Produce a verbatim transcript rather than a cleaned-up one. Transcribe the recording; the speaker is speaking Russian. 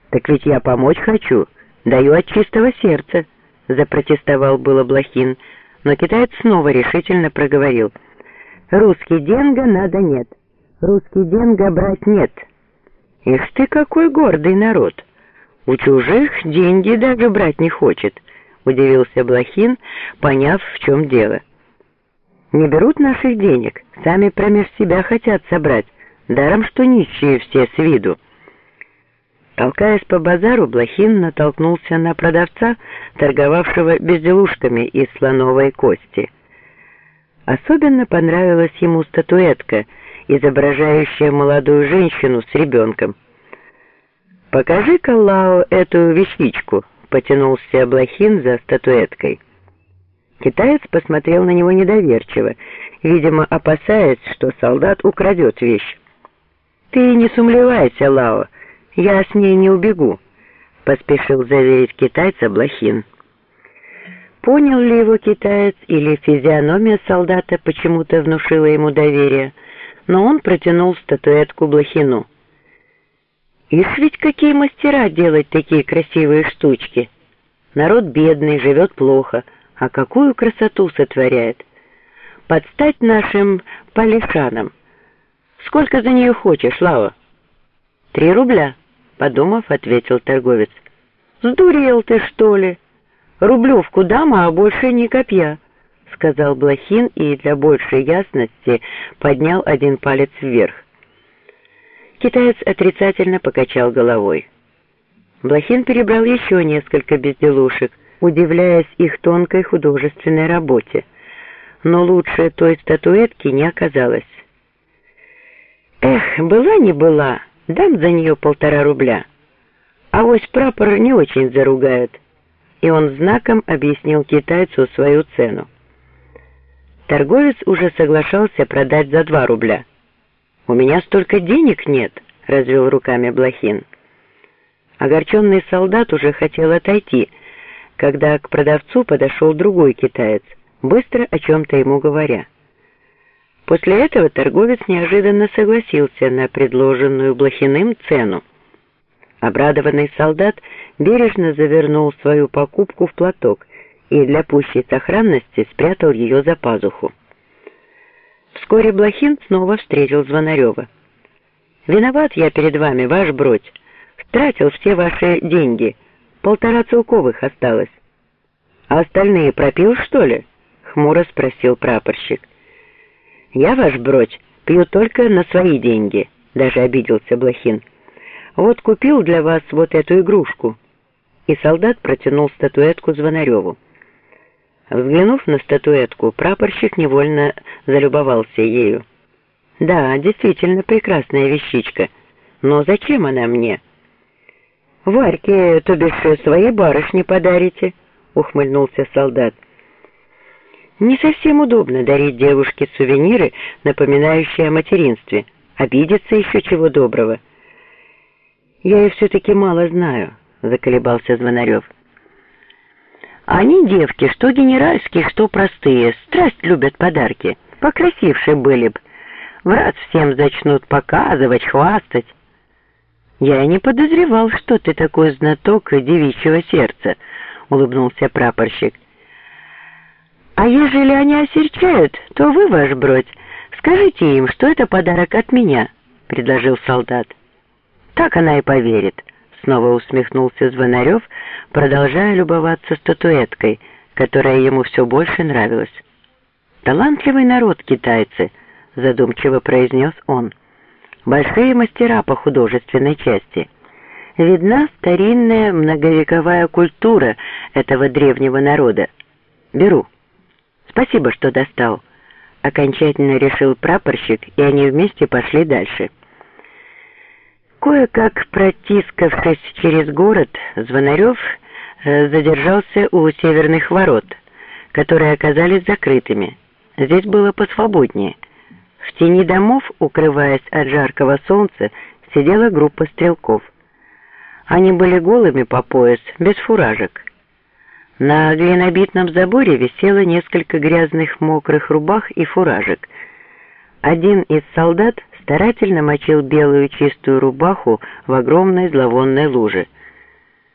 «Так ведь я помочь хочу, даю от чистого сердца», — запротестовал было Блохин, но китаец снова решительно проговорил: «Русский деньга надо нет, русский деньга брать нет». «Ишь ты, какой гордый народ! У чужих деньги даже брать не хочет», — удивился Блохин, поняв, в чем дело. «Не берут наших денег, сами промеж себя хотят собрать, даром что нищие все с виду». Толкаясь по базару, Блохин натолкнулся на продавца, торговавшего безделушками из слоновой кости. Особенно понравилась ему статуэтка, изображающая молодую женщину с ребенком. «Покажи-ка, Лао, эту вещичку», — потянулся Блохин за статуэткой. Китаец посмотрел на него недоверчиво, видимо, опасаясь, что солдат украдет вещь. «Ты не сумлевайся, Лао, я с ней не убегу», — поспешил заверить китайца Блохин. Понял ли его китаец или физиономия солдата почему-то внушила ему доверие, но он протянул статуэтку Блохину. «Ишь ведь какие мастера делать такие красивые штучки! Народ бедный, живет плохо, а какую красоту сотворяет! Подстать нашим полишанам! Сколько за нее хочешь, Лао?» «Три рубля», — подумав, ответил торговец. «Сдурел ты, что ли? Рублевку дам, а больше ни копья», — сказал Блохин и для большей ясности поднял один палец вверх. Китаец отрицательно покачал головой. Блохин перебрал еще несколько безделушек, удивляясь их тонкой художественной работе, но лучше той статуэтки не оказалось. «Эх, была не была, дам за нее полтора рубля, а вось прапор не очень заругает», и он знаком объяснил китайцу свою цену. Торговец уже соглашался продать за два рубля. «У меня столько денег нет», — развел руками Блохин. Огорченный солдат уже хотел отойти, когда к продавцу подошел другой китаец, быстро о чем-то ему говоря. После этого торговец неожиданно согласился на предложенную Блохиным цену. Обрадованный солдат бережно завернул свою покупку в платок и для пущей сохранности спрятал ее за пазуху. Вскоре Блохин снова встретил Звонарева. «Виноват я перед вами, ваш бродь. Тратил все ваши деньги. Полтора целковых осталось». «А остальные пропил, что ли?» — хмуро спросил прапорщик. «Я, ваш бродь, пью только на свои деньги», — даже обиделся Блохин. «Вот купил для вас вот эту игрушку». И солдат протянул статуэтку Звонареву. Взглянув на статуэтку, прапорщик невольно залюбовался ею. «Да, действительно прекрасная вещичка. Но зачем она мне?» «Варьке, то бишь, своей барышне подарите», — ухмыльнулся солдат. «Не совсем удобно дарить девушке сувениры, напоминающие о материнстве. Обидится еще чего доброго». «Я и все-таки мало знаю», — заколебался Звонарев. «Они, девки, что генеральские, что простые, страсть любят подарки. Покрасившие были б. Враз всем зачнут показывать, хвастать». «Я и не подозревал, что ты такой знаток девичьего сердца», — улыбнулся прапорщик. «А ежели они осерчают, то вы, ваш бродь, скажите им, что это подарок от меня», — предложил солдат. «Так она и поверит», — снова усмехнулся Звонарев, продолжая любоваться статуэткой, которая ему все больше нравилась. «Талантливый народ китайцы», — задумчиво произнес он. «Большие мастера по художественной части. Видна старинная многовековая культура этого древнего народа. Беру. Спасибо, что достал», — окончательно решил прапорщик, и они вместе пошли дальше. Кое-как протискавшись через город, Звонарев задержался у северных ворот, которые оказались закрытыми. Здесь было посвободнее. В тени домов, укрываясь от жаркого солнца, сидела группа стрелков. Они были голыми по пояс, без фуражек. На глинобитном заборе висело несколько грязных мокрых рубах и фуражек. Один из солдат старательно мочил белую чистую рубаху в огромной зловонной луже.